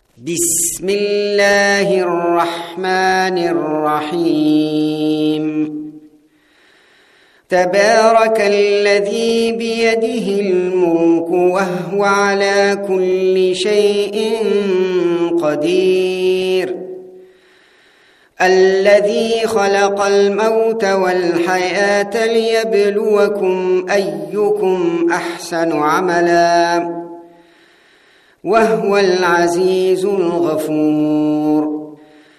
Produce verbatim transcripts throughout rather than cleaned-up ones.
بسم الله الرحمن الرحيم. تبارك الذي بيده الملك وهو على كل شيء قدير، الذي خلق الموت والحياة ليبلوكم أيكم أحسن عملا وهو العزيز الغفور،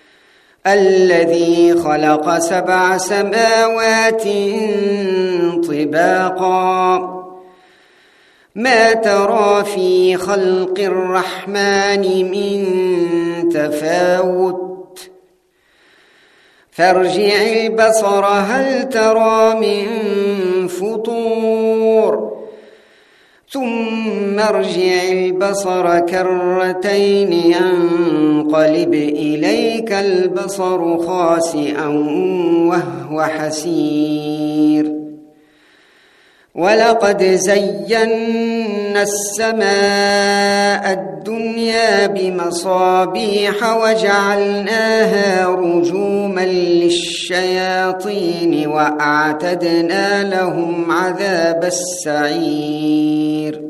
الذي خلق سبع سماوات طباقا ما ترى في خلق الرحمن من تفاوت فارجع البصر هل ترى من فطور ثم ارجع البصر كرتين ينقلب إليك البصر خاسئا وهو حسير، ولقد زينا السماء الدنيا بمصابيح وجعلناها رجوما للشياطين وأعتدنا لهم عذاب السعير،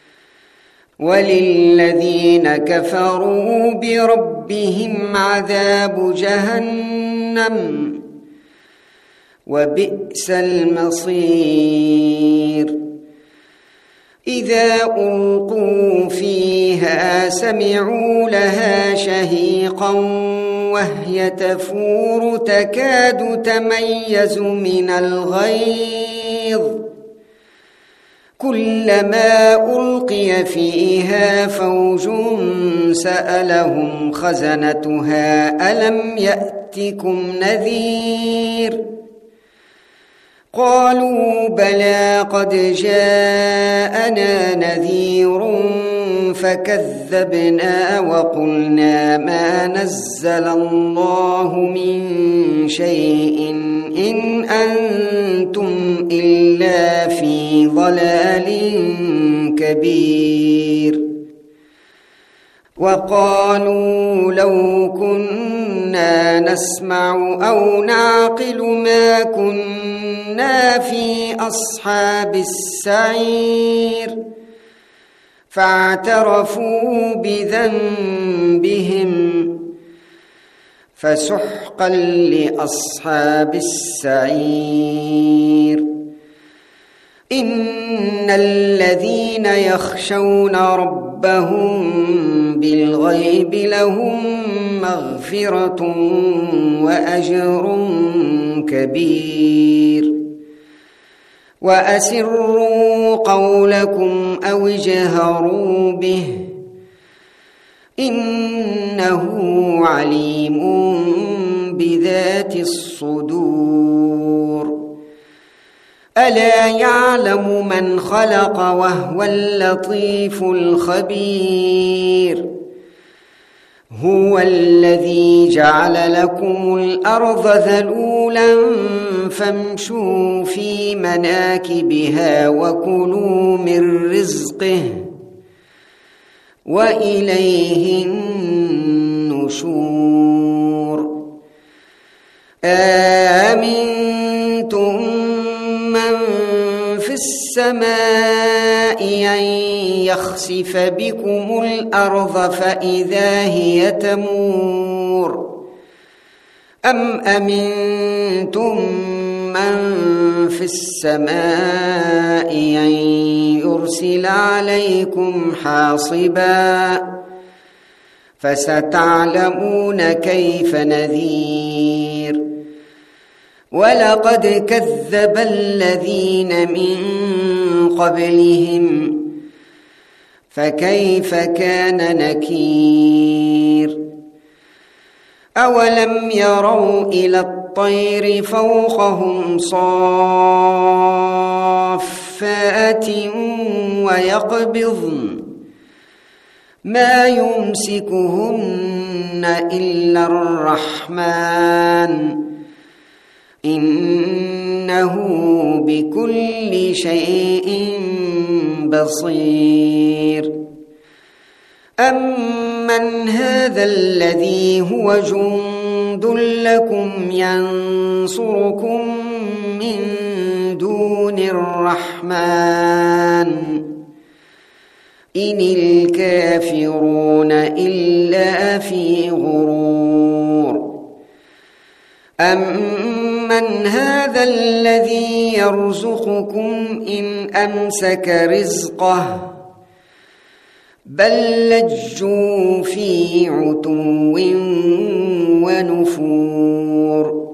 وللذين كفروا بربهم عذاب جهنم وبئس المصير. إذا ألقوا فيها سمعوا لها شهيقا وهي تفور تكاد تميز من الغيظ، كلما ألقي فيها فوج سألهم خزنتها ألم يأتكم نذير، قالوا بلى قد جاءنا نذير فكذبنا وقلنا ما نزل الله من شيء إن أنتم إلا في ضلال كبير، وقالوا لو كنا نسمع أو نعقل ما كنا في أصحاب السعير، فاعترفوا بذنبهم فسحقا لأصحاب السعير. إن الذين يخشون ربهم بالغيب لهم مغفرة وأجر كبير، وأسروا قولكم أو اجهروا به إنه عليم بذات الصدور. ألا يعلم من خلق وهو اللطيف الخبير، هو الذي جعل لكم الأرض ذلولا فامشوا في مناكبها وكلوا من رزقه وإليه النشور. آمنتم من في السماء أن يخسف بكم الأرض فإذا هي تمور، أم أمنتم من في السماء أن يرسل عليكم حاصبا فستعلمون كيف نذير. ولقد كذب الذين من قبلهم فكيف كان نكير. أولم يروا إلى الطير فوقهم صافات ويقبضن ما يمسكهن إلا الرحمن إنه بكل شيء بصير. أمن أمن هذا الذي هو جند لكم ينصركم من دون الرحمن إن الكافرون إلا في غرور أمن هذا الذي يرزقكم إن أمسك رزقه بل لجوا في عتو ونفور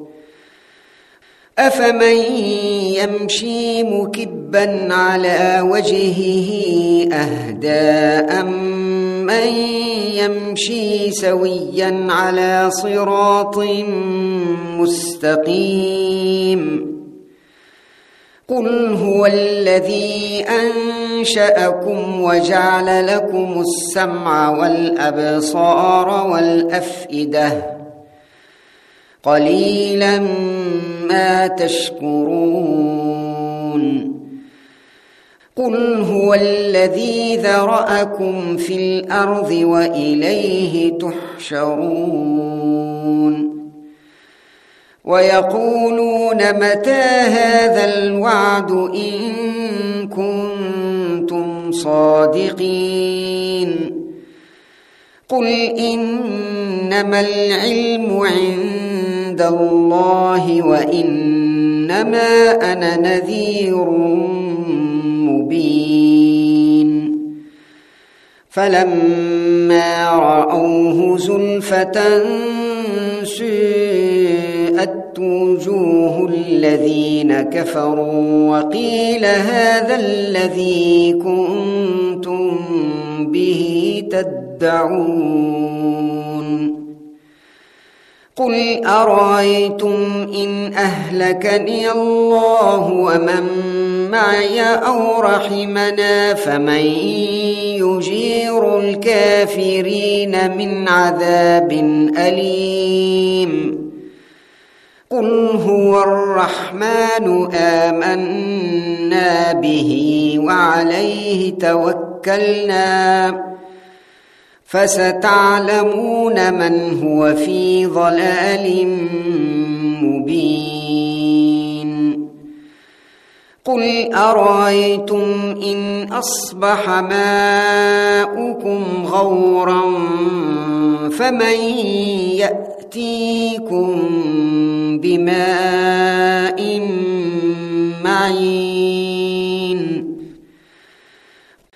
أفمن يمشي مكبا على وجهه أهدى أمن يمشي سويا على صراط مستقيم قل هو الذي أنشأكم وجعل لكم السمع والأبصار والأفئدة قليلا ما تشكرون قل هو الذي ذرأكم في الأرض وإليه تحشرون ويقولون متى هذا الوعد إن كنتم صادقين قل إنما العلم عند الله وإنما أنا نذير مبين فلما رأوه زلفة سيئت وجوه الذين كفروا وقيل هذا الذي كنتم به تدعون قل أرأيتم إن أهلكني الله ومن معي أو رحمنا فمن يجير الكافرين من عذاب أليم قل هو الرحمن آمنا به وعليه توكلنا فستعلمون من هو في ضلال مبين قل أرأيتم إن أصبح ماؤكم غورا فمن يأتيكم بماء معين